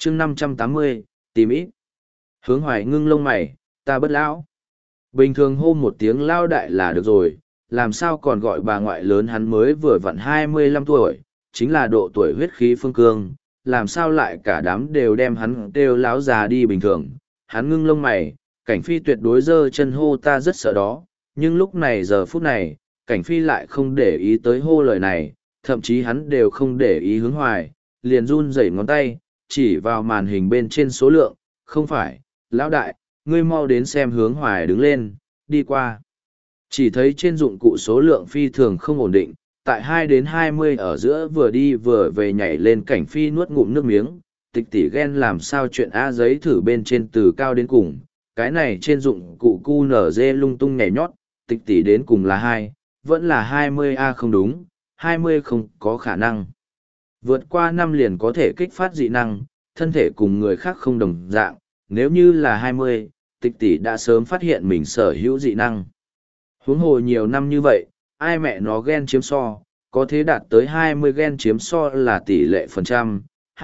chương 580, tìm ít. Hướng Hoài ngưng lông mày, ta bất lão. Bình thường hô một tiếng lao đại là được rồi, làm sao còn gọi bà ngoại lớn, hắn mới vừa vặn 25 tuổi, chính là độ tuổi huyết khí phương cương, làm sao lại cả đám đều đem hắn đều láo già đi bình thường. Hắn ngưng lông mày, Cảnh Phi tuyệt đối giơ chân hô ta rất sợ đó, nhưng lúc này giờ phút này, Cảnh Phi lại không để ý tới hô lời này, thậm chí hắn đều không để ý Hướng Hoài, liền run rẩy ngón tay, chỉ vào màn hình bên trên số lượng, không phải, lão đại, ngươi mau đến xem. Hướng Hoài đứng lên, đi qua. Chỉ thấy trên dụng cụ số lượng phi thường không ổn định, tại 2 đến 20 ở giữa vừa đi vừa về nhảy lên. Cảnh Phi nuốt ngụm nước miếng, tịch tỷ ghen làm sao chuyện A giấy thử bên trên từ cao đến cùng, cái này trên dụng cụ QNZ lung tung nhảy nhót, tịch tỷ đến cùng là 2, vẫn là 20A không đúng, 20 không có khả năng. Vượt qua 5 liền có thể kích phát dị năng, thân thể cùng người khác không đồng dạng, nếu như là 20, tịch tỷ đã sớm phát hiện mình sở hữu dị năng. Huống hồ nhiều năm như vậy, ai mẹ nó gen chiếm so, có thế đạt tới 20 gen chiếm so là tỷ lệ phần trăm,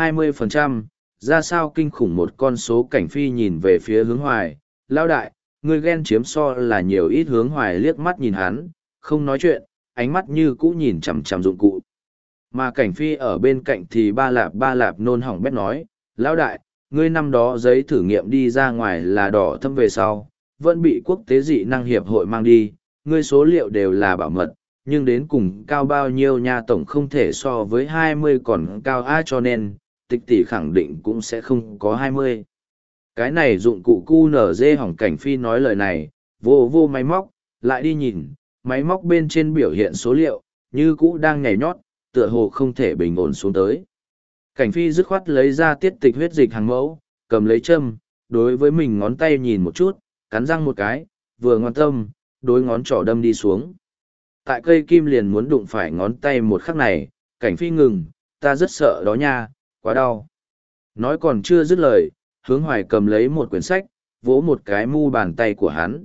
20%, ra sao kinh khủng một con số. Cảnh Phi nhìn về phía Hướng Hoài, lao đại, người gen chiếm so là nhiều ít. Hướng Hoài liếc mắt nhìn hắn, không nói chuyện, ánh mắt như cũ nhìn chằm chằm dụng cụ. Mà Cảnh Phi ở bên cạnh thì ba lạp nôn hỏng bét nói, lão đại, ngươi năm đó giấy thử nghiệm đi ra ngoài là đỏ thâm về sau, vẫn bị quốc tế dị năng hiệp hội mang đi, ngươi số liệu đều là bảo mật, nhưng đến cùng cao bao nhiêu nha, tổng không thể so với 20 còn cao a, cho nên, tịch tỷ khẳng định cũng sẽ không có 20. Cái này dụng cụ QNZ hỏng. Cảnh Phi nói lời này, vô máy móc, lại đi nhìn, máy móc bên trên biểu hiện số liệu, như cũ đang nhảy nhót, tựa hồ không thể bình ổn xuống tới. Cảnh Phi dứt khoát lấy ra tiết tịch huyết dịch hàng mẫu, cầm lấy châm, đối với mình ngón tay nhìn một chút, cắn răng một cái, vừa ngoan tâm, đối ngón trỏ đâm đi xuống. Tại cây kim liền muốn đụng phải ngón tay một khắc này, Cảnh Phi ngừng, ta rất sợ đó nha, quá đau. Nói còn chưa dứt lời, Hướng Hoài cầm lấy một quyển sách, vỗ một cái mu bàn tay của hắn.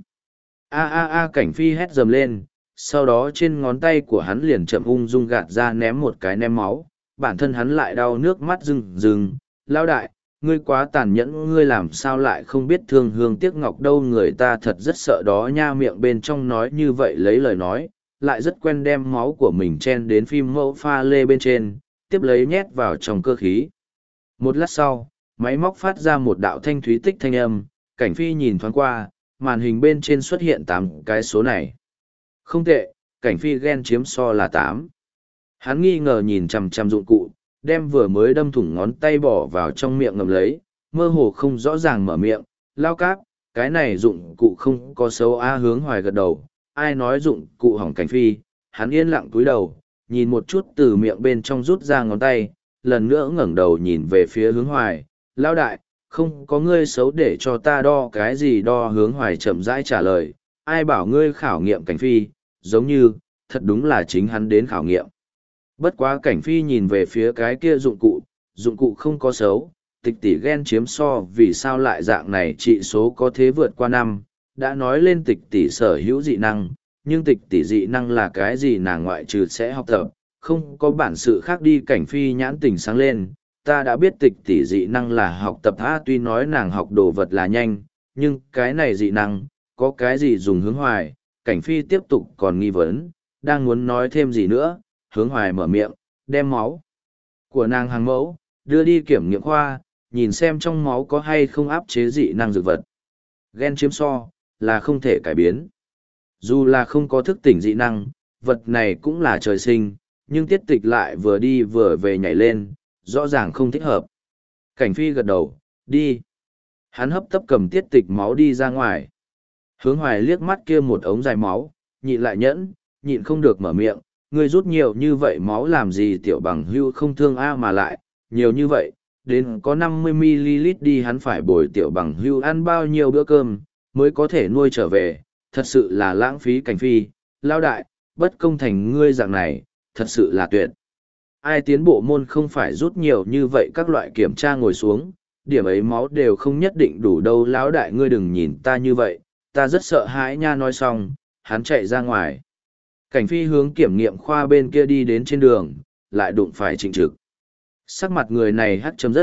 Cảnh Phi hét dầm lên, sau đó trên ngón tay của hắn liền chậm ung dung gạt ra ném một cái ném máu, bản thân hắn lại đau nước mắt rưng rưng. Lao đại, ngươi quá tàn nhẫn, ngươi làm sao lại không biết thương hương tiếc ngọc đâu, người ta thật rất sợ đó nha. Miệng bên trong nói như vậy lấy lời nói, lại rất quen đem máu của mình chen đến phim mẫu pha lê bên trên, tiếp lấy nhét vào trong cơ khí. Một lát sau, máy móc phát ra một đạo thanh thúy tích thanh âm, Cảnh Phi nhìn thoáng qua, màn hình bên trên xuất hiện 8 cái số này. Không tệ, Cảnh Phi gen chiếm so là 8. Hắn nghi ngờ nhìn chằm chằm dụng cụ, đem vừa mới đâm thủng ngón tay bỏ vào trong miệng ngậm lấy, mơ hồ không rõ ràng mở miệng, lao cáp, cái này dụng cụ không có xấu a. Hướng Hoài gật đầu, ai nói dụng cụ hỏng. Cảnh Phi, hắn yên lặng cúi đầu, nhìn một chút từ miệng bên trong rút ra ngón tay, lần nữa ngẩng đầu nhìn về phía Hướng Hoài, lao đại, không có ngươi xấu để cho ta đo cái gì đo. Hướng Hoài chậm rãi trả lời, ai bảo ngươi khảo nghiệm. Cảnh Phi, giống như, thật đúng là chính hắn đến khảo nghiệm. Bất quá Cảnh Phi nhìn về phía cái kia dụng cụ không có xấu, tịch tỷ gen chiếm so vì sao lại dạng này, trị số có thế vượt qua 5, đã nói lên tịch tỷ sở hữu dị năng, nhưng tịch tỷ dị năng là cái gì nàng ngoại trừ sẽ học tập, không có bản sự khác đi. Cảnh Phi nhãn tỉnh sáng lên, ta đã biết tịch tỷ dị năng là học tập tuy nói nàng học đồ vật là nhanh, nhưng cái này dị năng, có cái gì dùng. Hướng Hoài, Cảnh Phi tiếp tục còn nghi vấn, đang muốn nói thêm gì nữa, Hướng Hoài mở miệng, đem máu của nàng hàng mẫu, đưa đi kiểm nghiệm khoa, nhìn xem trong máu có hay không áp chế dị năng dược vật. Gen chiếm so, là không thể cải biến. Dù là không có thức tỉnh dị năng, vật này cũng là trời sinh, nhưng tiết tịch lại vừa đi vừa về nhảy lên, rõ ràng không thích hợp. Cảnh Phi gật đầu, đi. Hắn hấp tấp cầm tiết tịch máu đi ra ngoài. Hướng Hoài liếc mắt kia một ống dài máu, nhịn lại nhẫn, nhịn không được mở miệng, ngươi rút nhiều như vậy máu làm gì, tiểu bằng hưu không thương a, mà lại, nhiều như vậy, đến có 50ml đi, hắn phải bồi tiểu bằng hưu ăn bao nhiêu bữa cơm, mới có thể nuôi trở về, thật sự là lãng phí. Cảnh Phi, lao đại, bất công thành ngươi dạng này, thật sự là tuyệt. Ai tiến bộ môn không phải rút nhiều như vậy, các loại kiểm tra ngồi xuống, điểm ấy máu đều không nhất định đủ đâu. Lão đại ngươi đừng nhìn ta như vậy, ta rất sợ hãi nha. Nói xong, hắn chạy ra ngoài. Cảnh Phi hướng kiểm nghiệm khoa bên kia đi đến trên đường, lại đụng phải Trịnh Trực. Sắc mặt người này hắt chấm rất,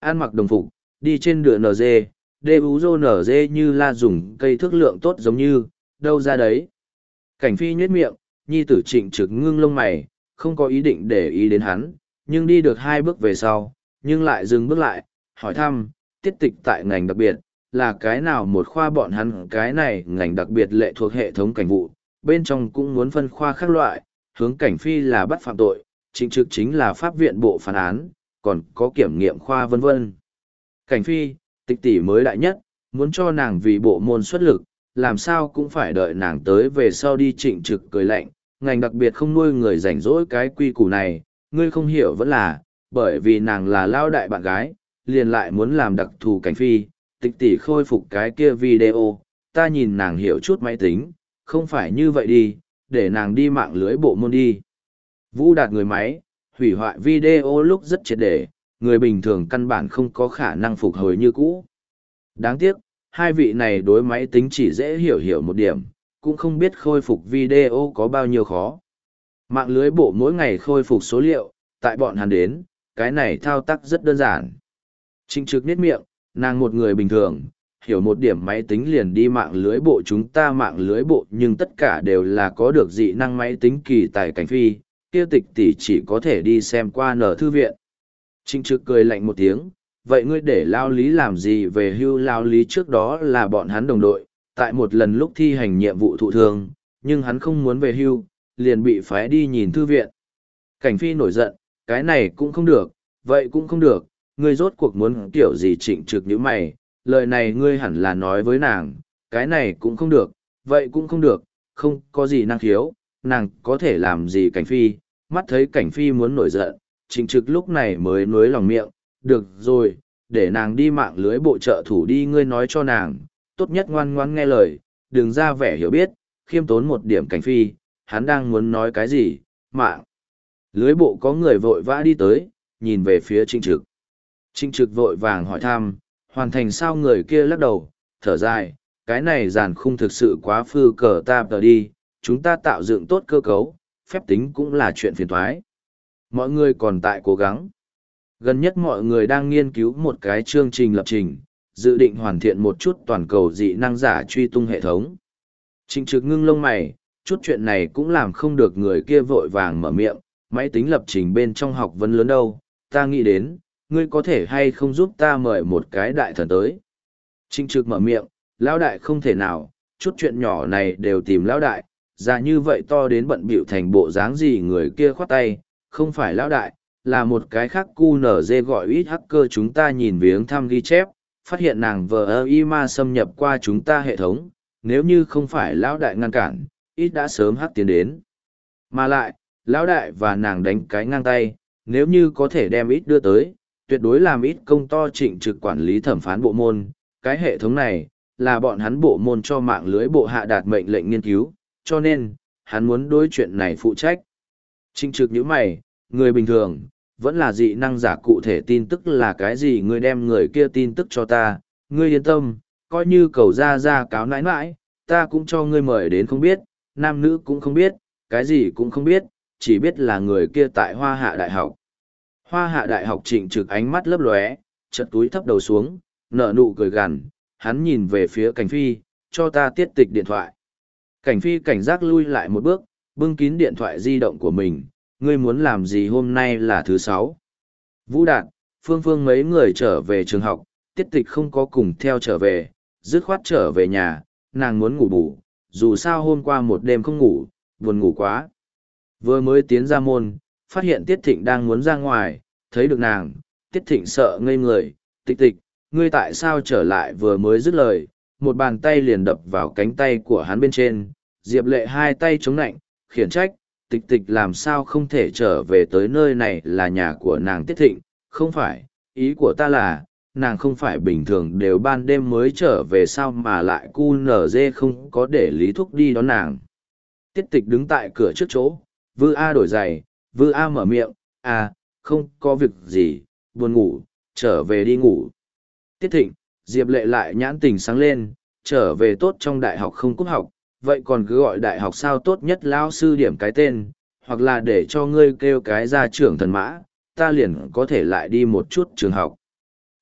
ăn mặc đồng phục, đi trên đường NG, đu rô NG như là dùng cây thước lượng tốt giống như, đâu ra đấy. Cảnh phi nhếch miệng, nhi tử Trịnh Trực ngưng lông mày, không có ý định để ý đến hắn, nhưng đi được 2 bước về sau, nhưng lại dừng bước lại, hỏi thăm, tiết tịch tại ngành đặc biệt, là cái nào một khoa bọn hắn cái này ngành đặc biệt lệ thuộc hệ thống cảnh vụ, bên trong cũng muốn phân khoa khác loại, hướng cảnh phi là bắt phạm tội, Trịnh Trực chính là pháp viện bộ phán án, còn có kiểm nghiệm khoa vân vân. Cảnh phi, tịch tỷ mới đại nhất, muốn cho nàng vì bộ môn xuất lực, làm sao cũng phải đợi nàng tới về sau đi. Trịnh Trực cười lạnh, ngành đặc biệt không nuôi người rảnh rỗi cái quy củ này, ngươi không hiểu vẫn là, bởi vì nàng là lao đại bạn gái, liền lại muốn làm đặc thù. Cảnh phi, tịch tỷ khôi phục cái kia video, ta nhìn nàng hiểu chút máy tính, không phải như vậy đi, để nàng đi mạng lưới bộ môn đi. Vũ Đạt người máy, hủy hoại video lúc rất triệt để, người bình thường căn bản không có khả năng phục hồi như cũ. Đáng tiếc, hai vị này đối máy tính chỉ dễ hiểu một điểm, cũng không biết khôi phục video có bao nhiêu khó. Mạng lưới bộ mỗi ngày khôi phục số liệu, tại bọn hắn đến, cái này thao tác rất đơn giản. Trịnh Trực nhếch miệng, nàng một người bình thường, hiểu một điểm máy tính liền đi mạng lưới bộ. Chúng ta mạng lưới bộ nhưng tất cả đều là có được dị năng máy tính kỳ tài. Cảnh phi, kia tịch tỷ chỉ có thể đi xem qua nở thư viện. Trịnh Trực cười lạnh một tiếng, vậy ngươi để Lao Lý làm gì? Về hưu Lao Lý trước đó là bọn hắn đồng đội, tại một lần lúc thi hành nhiệm vụ thụ thương, nhưng hắn không muốn về hưu, liền bị phái đi nhìn thư viện. Cảnh phi nổi giận, cái này cũng không được, vậy cũng không được, ngươi rốt cuộc muốn kiểu gì? Trịnh Trực nhíu mày, lời này ngươi hẳn là nói với nàng, cái này cũng không được, vậy cũng không được, không có gì năng khiếu, nàng có thể làm gì? Cảnh phi, mắt thấy cảnh phi muốn nổi giận, Trịnh Trực lúc này mới nuối lòng miệng, được rồi, để nàng đi mạng lưới bộ trợ thủ đi. Ngươi nói cho nàng, tốt nhất ngoan ngoãn nghe lời, đừng ra vẻ hiểu biết, khiêm tốn một điểm. Cảnh phi, hắn đang muốn nói cái gì? Mạng lưới bộ có người vội vã đi tới, nhìn về phía Trịnh Trực. Trịnh Trực vội vàng hỏi thăm, hoàn thành sao? Người kia lắc đầu, thở dài, cái này giàn khung thực sự quá phư cờ ta tờ đi, chúng ta tạo dựng tốt cơ cấu, phép tính cũng là chuyện phiền toái. Mọi người còn tại cố gắng. Gần nhất mọi người đang nghiên cứu một cái chương trình lập trình, dự định hoàn thiện một chút toàn cầu dị năng giả truy tung hệ thống. Trịnh Trực ngưng lông mày, chút chuyện này cũng làm không được. Người kia vội vàng mở miệng, máy tính lập trình bên trong học vấn lớn đâu, ta nghĩ đến, ngươi có thể hay không giúp ta mời một cái đại thần tới. Trịnh Trực mở miệng, lão đại không thể nào, chút chuyện nhỏ này đều tìm lão đại, ra như vậy to đến bận bịu thành bộ dáng gì? Người kia khoát tay, không phải lão đại, là một cái khác QNZ gọi ít hacker. Chúng ta nhìn viếng thăm ghi chép, phát hiện nàng VIMA xâm nhập qua chúng ta hệ thống, nếu như không phải lão đại ngăn cản, ít đã sớm hắc tiến đến. Mà lại, lão đại và nàng đánh cái ngang tay, nếu như có thể đem ít đưa tới, tuyệt đối làm ít công to. Trịnh Trực quản lý thẩm phán bộ môn, cái hệ thống này, là bọn hắn bộ môn cho mạng lưới bộ hạ đạt mệnh lệnh nghiên cứu, cho nên, hắn muốn đối chuyện này phụ trách. Trịnh Trực nhíu mày, người bình thường, vẫn là dị năng giả, cụ thể tin tức là cái gì? Ngươi đem người kia tin tức cho ta, ngươi yên tâm, coi như cầu ra cáo nãi nãi, ta cũng cho ngươi mời đến. Không biết, nam nữ cũng không biết, cái gì cũng không biết, chỉ biết là người kia tại Hoa Hạ Đại học. Hoa Hạ Đại học. Trịnh Trực ánh mắt lấp lóe, chợt túi thấp đầu xuống, nở nụ cười gằn, hắn nhìn về phía Cảnh phi, cho ta tiết tịch điện thoại. Cảnh phi cảnh giác lui lại một bước, bưng kín điện thoại di động của mình, ngươi muốn làm gì? Hôm nay là thứ 6. Vũ Đạt, Phương Phương mấy người trở về trường học, tiết tịch không có cùng theo trở về, dứt khoát trở về nhà, nàng muốn ngủ bù, dù sao hôm qua một đêm không ngủ, buồn ngủ quá. Vừa mới tiến ra môn, phát hiện Tiết Thịnh đang muốn ra ngoài, thấy được nàng, Tiết Thịnh sợ ngây người, tịch tịch, ngươi tại sao trở lại? Vừa mới dứt lời, một bàn tay liền đập vào cánh tay của hắn bên trên, Diệp Lệ hai tay chống nạnh, khiển trách, tịch tịch làm sao không thể trở về tới nơi này là nhà của nàng. Tiết Thịnh, không phải, ý của ta là, nàng không phải bình thường đều ban đêm mới trở về sao mà lại QNZ không có để Lý Thúc đi đón nàng. Tiết Tịch đứng tại cửa trước chỗ, Vư A đổi giày, Vư A mở miệng, không có việc gì, buồn ngủ, trở về đi ngủ. Tiết Thịnh, Diệp Lệ lại nhãn tình sáng lên, trở về tốt, trong đại học không cúp học, vậy còn cứ gọi đại học sao? Tốt nhất lao sư điểm cái tên, hoặc là để cho ngươi kêu cái gia trưởng thần mã, ta liền có thể lại đi một chút trường học.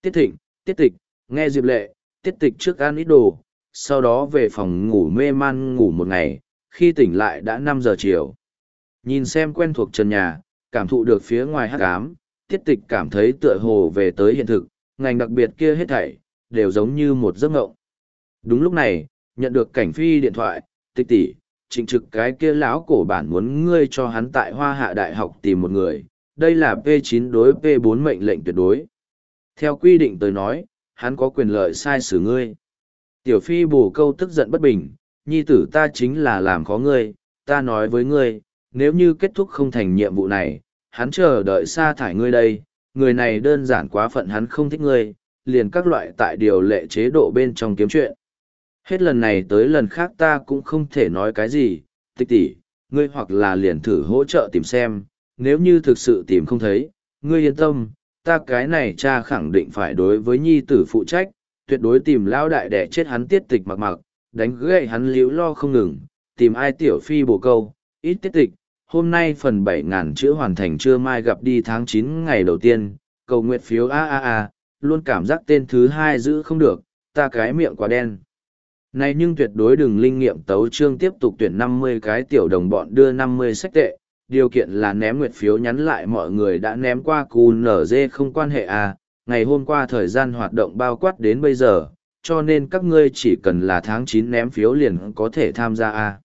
Tiết Thịnh, Tiết Tịch, nghe Diệp Lệ, Tiết Tịch trước ăn ít đồ, sau đó về phòng ngủ mê man ngủ một ngày, khi tỉnh lại đã 5 giờ chiều. Nhìn xem quen thuộc trần nhà, cảm thụ được phía ngoài hắc ám, Tiết Tịch cảm thấy tựa hồ về tới hiện thực, ngành đặc biệt kia hết thảy, đều giống như một giấc mộng. Đúng lúc này, nhận được Cảnh Phi điện thoại, Tịch tỷ, Trịnh Trực cái kia lão cổ bản muốn ngươi cho hắn tại Hoa Hạ Đại học tìm một người, đây là P9 đối P4 mệnh lệnh tuyệt đối. Theo quy định tới nói, hắn có quyền lợi sai xử ngươi. Tiểu Phi bổ câu tức giận bất bình, nhi tử ta chính là làm khó ngươi, ta nói với ngươi, nếu như kết thúc không thành nhiệm vụ này, hắn chờ đợi sa thải ngươi đây, người này đơn giản quá phận, hắn không thích ngươi, liền các loại tại điều lệ chế độ bên trong kiếm chuyện. Hết lần này tới lần khác ta cũng không thể nói cái gì, Tịch tỷ, ngươi hoặc là liền thử hỗ trợ tìm xem, nếu như thực sự tìm không thấy, ngươi yên tâm, ta cái này cha khẳng định phải đối với nhi tử phụ trách, tuyệt đối tìm lão đại để chết hắn Tiết Tịch mặc mặc, đánh gậy hắn liễu lo không ngừng, tìm ai Tiểu Phi bổ câu, ít Tiết Tịch, hôm nay phần 7.000 chữ hoàn thành, chưa mai gặp đi tháng 9 ngày đầu tiên, cầu nguyện phiếu luôn cảm giác tên thứ hai giữ không được, ta cái miệng quá đen. Này nhưng tuyệt đối đừng linh nghiệm tấu chương tiếp tục tuyển 50 cái tiểu đồng bọn đưa 50 sách tệ, điều kiện là ném nguyệt phiếu nhắn lại mọi người đã ném qua QNZ không quan hệ ngày hôm qua thời gian hoạt động bao quát đến bây giờ, cho nên các ngươi chỉ cần là tháng 9 ném phiếu liền có thể tham gia